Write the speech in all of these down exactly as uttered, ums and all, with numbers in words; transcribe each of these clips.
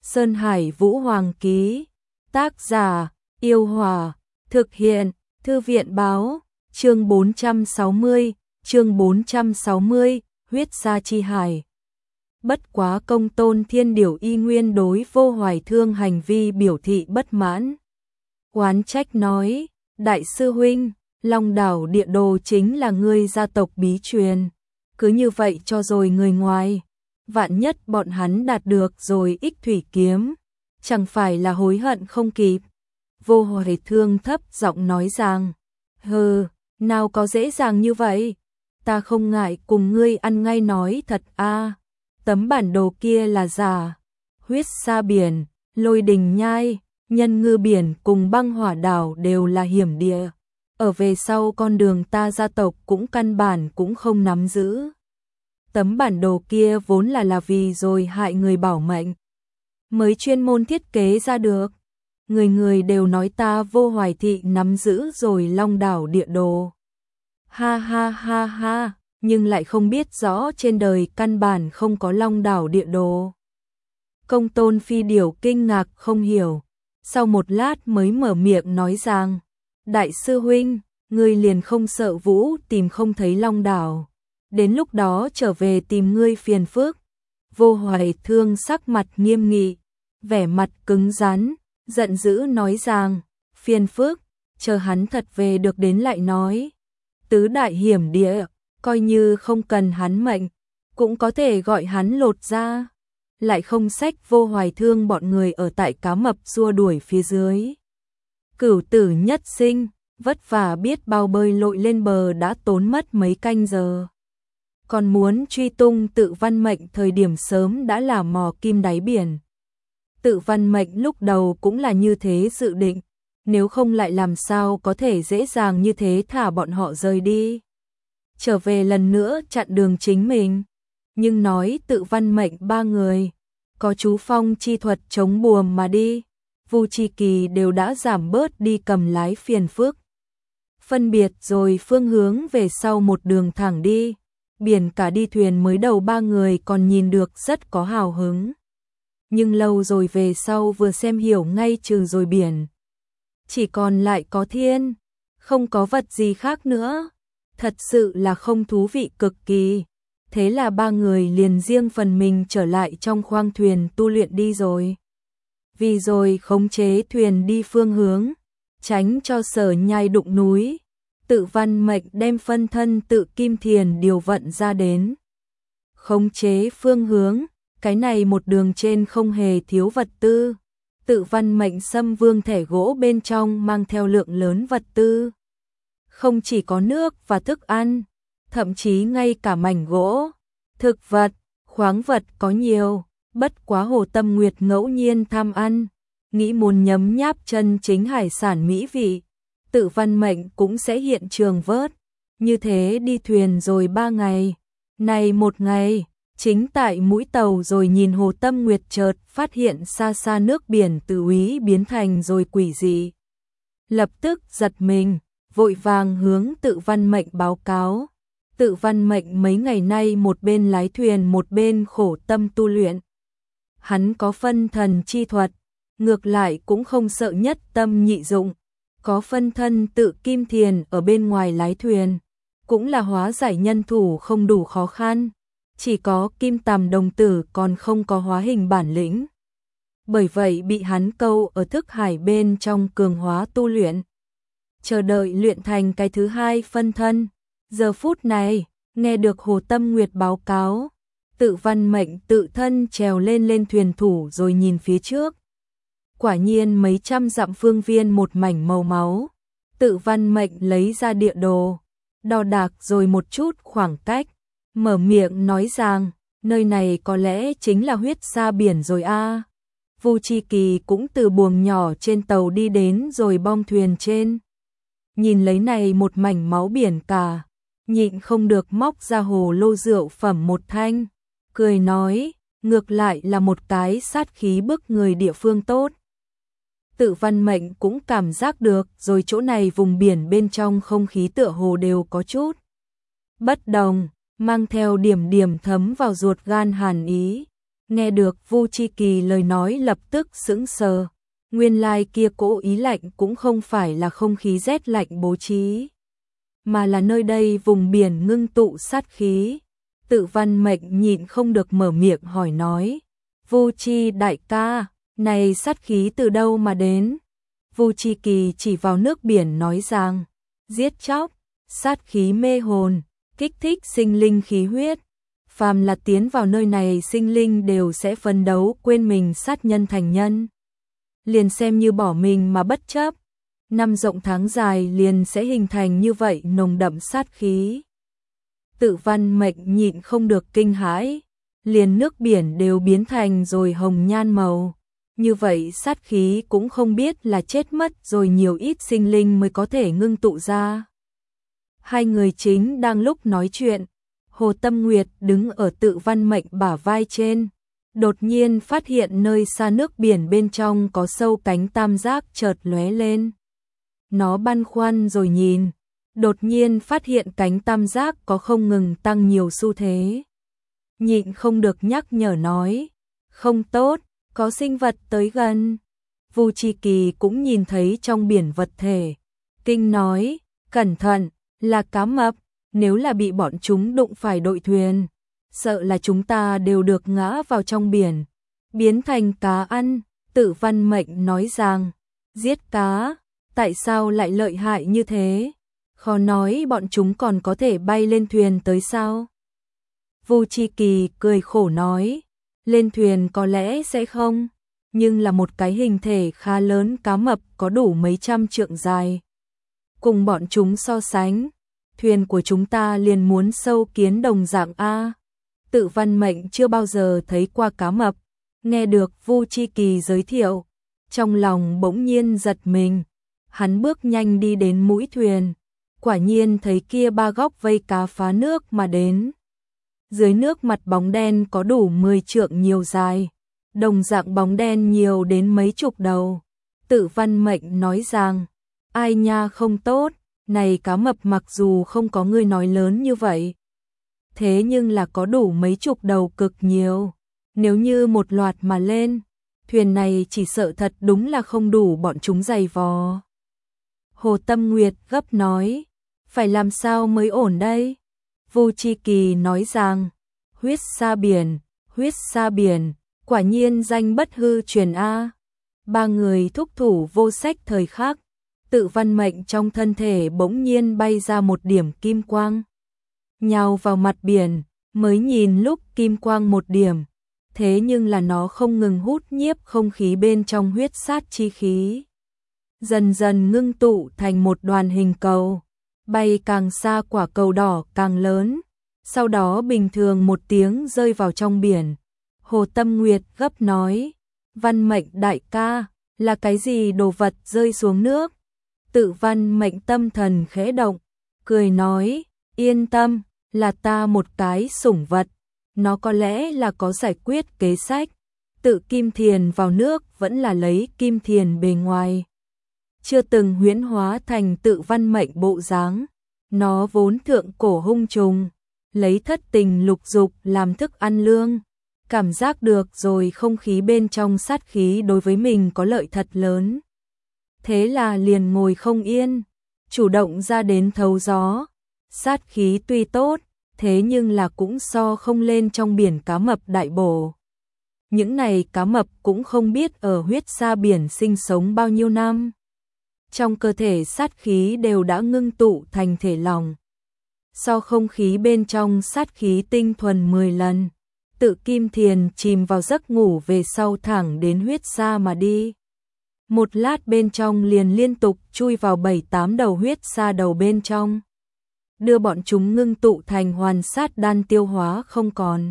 Sơn Hải Vũ Hoàng ký. Tác giả, Yêu Hòa. Thực hiện, Thư viện báo. Chương bốn trăm sáu mươi, chương bốn trăm sáu mươi, huyết sa chi hải. Bất quá Công Tôn Thiên Điểu y nguyên đối Vô Hoài Thương hành vi biểu thị bất mãn. Oán trách nói, đại sư huynh, Long đảo địa đồ chính là ngươi gia tộc bí truyền. Cứ như vậy cho rồi người ngoài. Vạn nhất bọn hắn đạt được rồi ích thủy kiếm. Chẳng phải là hối hận không kịp. Vô Hoài Thương thấp giọng nói rằng, hừ, nào có dễ dàng như vậy. Ta không ngại cùng ngươi ăn ngay nói thật a. Tấm bản đồ kia là giả. Huyết sa biển, Lôi Đình nhai, Nhân Ngư biển cùng Băng Hỏa đảo đều là hiểm địa. Ở về sau con đường ta gia tộc cũng căn bản cũng không nắm giữ. Tấm bản đồ kia vốn là là vì rồi hại người bảo mệnh. Mới chuyên môn thiết kế ra được. Người người đều nói ta Vô Hoài thị nắm giữ rồi Long đảo địa đồ. Ha ha ha ha, nhưng lại không biết rõ trên đời căn bản không có Long đảo địa đồ. Công Tôn Phi Điểu kinh ngạc không hiểu. Sau một lát mới mở miệng nói rằng, đại sư huynh, ngươi liền không sợ Vũ tìm không thấy Long đảo. Đến lúc đó trở về tìm ngươi phiền phức. Vô Hoài Thương sắc mặt nghiêm nghị, vẻ mặt cứng rắn, giận dữ nói rằng, phiền phức, chờ hắn thật về được đến lại nói. Tứ đại hiểm địa, coi như không cần hắn mệnh, cũng có thể gọi hắn lột ra. Lại không xách Vô Hoài Thương bọn người ở tại cá mập xua đuổi phía dưới. Cửu tử nhất sinh, vất vả biết bao bơi lội lên bờ đã tốn mất mấy canh giờ. Còn muốn truy tung Tự Văn Mệnh thời điểm sớm đã là mò kim đáy biển. Tự Văn Mệnh lúc đầu cũng là như thế dự định, nếu không lại làm sao có thể dễ dàng như thế thả bọn họ rời đi. Trở về lần nữa chặn đường chính mình, nhưng nói Tự Văn Mệnh ba người, có chú phong chi thuật chống buồm mà đi, Vu Chi Kỳ đều đã giảm bớt đi cầm lái phiền phức. Phân biệt rồi phương hướng về sau một đường thẳng đi. Biển cả đi thuyền mới đầu ba người còn nhìn được rất có hào hứng. Nhưng lâu rồi về sau vừa xem hiểu ngay trừ rồi biển. Chỉ còn lại có thiên, không có vật gì khác nữa. Thật sự là không thú vị cực kỳ. Thế là ba người liền riêng phần mình trở lại trong khoang thuyền tu luyện đi rồi. Vì rồi khống chế thuyền đi phương hướng, tránh cho Sở Nhai đụng núi. Tự Văn Mệnh đem phân thân Tự Kim Thiền điều vận ra đến. Khống chế phương hướng, cái này một đường trên không hề thiếu vật tư. Tự Văn Mệnh xâm vương thẻ gỗ bên trong mang theo lượng lớn vật tư. Không chỉ có nước và thức ăn, thậm chí ngay cả mảnh gỗ, thực vật, khoáng vật có nhiều. Bất quá Hồ Tâm Nguyệt ngẫu nhiên tham ăn, nghĩ muốn nhấm nháp chân chính hải sản mỹ vị. Tự Văn Mệnh cũng sẽ hiện trường vớt. Như thế đi thuyền rồi ba ngày. Này một ngày, chính tại mũi tàu rồi nhìn Hồ Tâm Nguyệt chợt phát hiện xa xa nước biển từ úy biến thành rồi quỷ dị. Lập tức giật mình, vội vàng hướng Tự Văn Mệnh báo cáo. Tự Văn Mệnh mấy ngày nay một bên lái thuyền một bên khổ tâm tu luyện. Hắn có phân thần chi thuật, ngược lại cũng không sợ nhất tâm nhị dụng. Có phân thân Tự Kim Thiền ở bên ngoài lái thuyền, cũng là hóa giải nhân thủ không đủ khó khăn, chỉ có Kim Tằm đồng tử còn không có hóa hình bản lĩnh. Bởi vậy bị hắn câu ở thức hải bên trong cường hóa tu luyện. Chờ đợi luyện thành cái thứ hai phân thân. Giờ phút này, nghe được Hồ Tâm Nguyệt báo cáo, Tự Văn Mệnh tự thân trèo lên lên thuyền thủ rồi nhìn phía trước. Quả nhiên mấy trăm dặm phương viên một mảnh màu máu. Tự Văn Mệnh lấy ra địa đồ, đo đạc rồi một chút khoảng cách, mở miệng nói rằng, nơi này có lẽ chính là huyết sa biển rồi a. Vu Chi Kỳ cũng từ buồng nhỏ trên tàu đi đến rồi bong thuyền trên. Nhìn lấy này một mảnh máu biển cả, nhịn không được móc ra hồ lô rượu phẩm một thanh, cười nói, ngược lại là một cái sát khí bức người địa phương tốt. Tự Văn Mệnh cũng cảm giác được rồi chỗ này vùng biển bên trong không khí tựa hồ đều có chút bất đồng, mang theo điểm điểm thấm vào ruột gan hàn ý. Nghe được Vu Chi Kỳ lời nói lập tức sững sờ, nguyên lai kia cỗ ý lạnh cũng không phải là không khí rét lạnh bố trí, mà là nơi đây vùng biển ngưng tụ sát khí. Tự Văn Mệnh nhịn không được mở miệng hỏi nói, Vu Chi đại ca, này sát khí từ đâu mà đến? Vu Chi Kỳ chỉ vào nước biển nói rằng, giết chóc, sát khí mê hồn, kích thích sinh linh khí huyết. Phàm là tiến vào nơi này sinh linh đều sẽ phấn đấu quên mình sát nhân thành nhân. Liền xem như bỏ mình mà bất chấp. Năm rộng tháng dài liền sẽ hình thành như vậy nồng đậm sát khí. Tự Văn Mệnh nhịn không được kinh hãi, liền nước biển đều biến thành rồi hồng nhan màu. Như vậy sát khí cũng không biết là chết mất rồi nhiều ít sinh linh mới có thể ngưng tụ ra. Hai người chính đang lúc nói chuyện, Hồ Tâm Nguyệt đứng ở Tự Văn Mệnh bả vai trên, đột nhiên phát hiện nơi xa nước biển bên trong có sâu cánh tam giác chợt lóe lên. Nó băn khoăn rồi nhìn, đột nhiên phát hiện cánh tam giác có không ngừng tăng nhiều xu thế. Nhịn không được nhắc nhở nói, không tốt, có sinh vật tới gần. Vu Chi Kỳ cũng nhìn thấy trong biển vật thể, kinh nói, cẩn thận, là cá mập, nếu là bị bọn chúng đụng phải đội thuyền, sợ là chúng ta đều được ngã vào trong biển, biến thành cá ăn. Tự Văn Mệnh nói rằng, giết cá, tại sao lại lợi hại như thế? Khó nói bọn chúng còn có thể bay lên thuyền tới sao? Vu Chi Kỳ cười khổ nói, lên thuyền có lẽ sẽ không, nhưng là một cái hình thể khá lớn cá mập có đủ mấy trăm trượng dài. Cùng bọn chúng so sánh, thuyền của chúng ta liền muốn sâu kiến đồng dạng A. Tự Văn Mệnh chưa bao giờ thấy qua cá mập, nghe được Vu Chi Kỳ giới thiệu, trong lòng bỗng nhiên giật mình. Hắn bước nhanh đi đến mũi thuyền, quả nhiên thấy kia ba góc vây cá phá nước mà đến. Dưới nước mặt bóng đen có đủ mười trượng nhiều dài, đồng dạng bóng đen nhiều đến mấy chục đầu. Tự Văn Mệnh nói rằng, ai nha không tốt, này cá mập mặc dù không có ngươi nói lớn như vậy, thế nhưng là có đủ mấy chục đầu cực nhiều. Nếu như một loạt mà lên, thuyền này chỉ sợ thật đúng là không đủ bọn chúng giày vò. Hồ Tâm Nguyệt gấp nói, phải làm sao mới ổn đây? Vu Chi Kỳ nói rằng, huyết sa biển, huyết sa biển, quả nhiên danh bất hư truyền A. Ba người thúc thủ vô sách thời khắc, Tự Văn Mệnh trong thân thể bỗng nhiên bay ra một điểm kim quang, nhào vào mặt biển, mới nhìn lúc kim quang một điểm, thế nhưng là nó không ngừng hút nhiếp không khí bên trong huyết sát chi khí. Dần dần ngưng tụ thành một đoàn hình cầu, bay càng xa quả cầu đỏ càng lớn, sau đó bình thường một tiếng rơi vào trong biển. Hồ Tâm Nguyệt gấp nói, Văn Mệnh đại ca, là cái gì đồ vật rơi xuống nước? Tự Văn Mệnh tâm thần khẽ động, cười nói, yên tâm, là ta một cái sủng vật, nó có lẽ là có giải quyết kế sách, tự kim thiền vào nước vẫn là lấy kim thiền bề ngoài. Chưa từng huyễn hóa thành Tự Văn Mệnh bộ dáng, nó vốn thượng cổ hung trùng, lấy thất tình lục dục làm thức ăn lương, cảm giác được rồi không khí bên trong sát khí đối với mình có lợi thật lớn. Thế là liền ngồi không yên, chủ động ra đến thấu gió. Sát khí tuy tốt, thế nhưng là cũng so không lên trong biển cá mập đại bổ. Những này cá mập cũng không biết ở huyết sa biển sinh sống bao nhiêu năm. Trong cơ thể sát khí đều đã ngưng tụ thành thể lòng. So không khí bên trong sát khí tinh thuần mười lần. Tự kim thiền chìm vào giấc ngủ về sau thẳng đến huyết sa mà đi. Một lát bên trong liền liên tục chui vào bảy tám đầu huyết sa đầu bên trong, đưa bọn chúng ngưng tụ thành hoàn sát đan tiêu hóa không còn.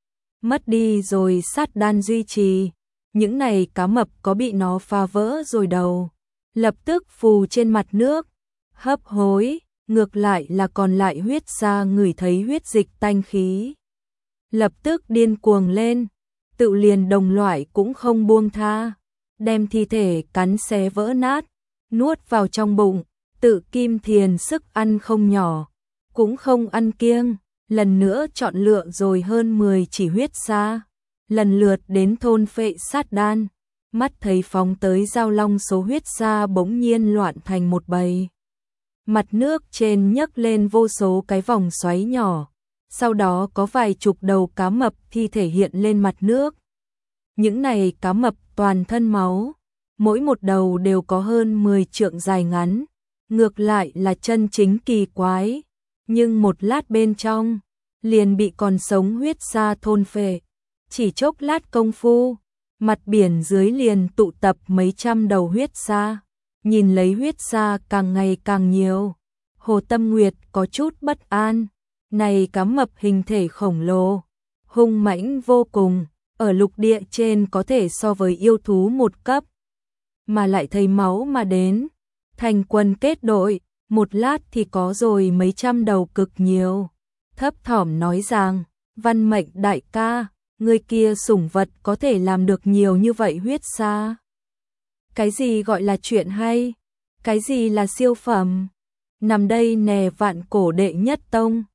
Mất đi rồi sát đan duy trì, những này cá mập có bị nó phá vỡ rồi đầu, lập tức phù trên mặt nước, hấp hối, ngược lại là còn lại huyết sa ngửi thấy huyết dịch tanh khí. Lập tức điên cuồng lên, tự liền đồng loại cũng không buông tha, đem thi thể cắn xé vỡ nát, nuốt vào trong bụng. Tự kim thiền sức ăn không nhỏ, cũng không ăn kiêng, lần nữa chọn lựa rồi hơn mười chỉ huyết sa, lần lượt đến thôn phệ sát đan, mắt thấy phóng tới giao long số huyết sa bỗng nhiên loạn thành một bầy. Mặt nước trên nhấc lên vô số cái vòng xoáy nhỏ, sau đó có vài chục đầu cá mập thi thể hiện lên mặt nước. Những này cá mập toàn thân máu, mỗi một đầu đều có hơn mười trượng dài ngắn, ngược lại là chân chính kỳ quái, nhưng một lát bên trong liền bị còn sống huyết sa thôn phệ. Chỉ chốc lát công phu, mặt biển dưới liền tụ tập mấy trăm đầu huyết sa, nhìn lấy huyết sa càng ngày càng nhiều. Hồ Tâm Nguyệt có chút bất an, này cá mập hình thể khổng lồ, hung mãnh vô cùng, ở lục địa trên có thể so với yêu thú một cấp, mà lại thấy máu mà đến, thành quân kết đội, một lát thì có rồi mấy trăm đầu cực nhiều. Thấp thỏm nói rằng, Văn Mệnh đại ca, người kia sủng vật có thể làm được nhiều như vậy huyết sa. Cái gì gọi là chuyện hay? Cái gì là siêu phẩm? Nằm đây nè vạn cổ đệ nhất tông.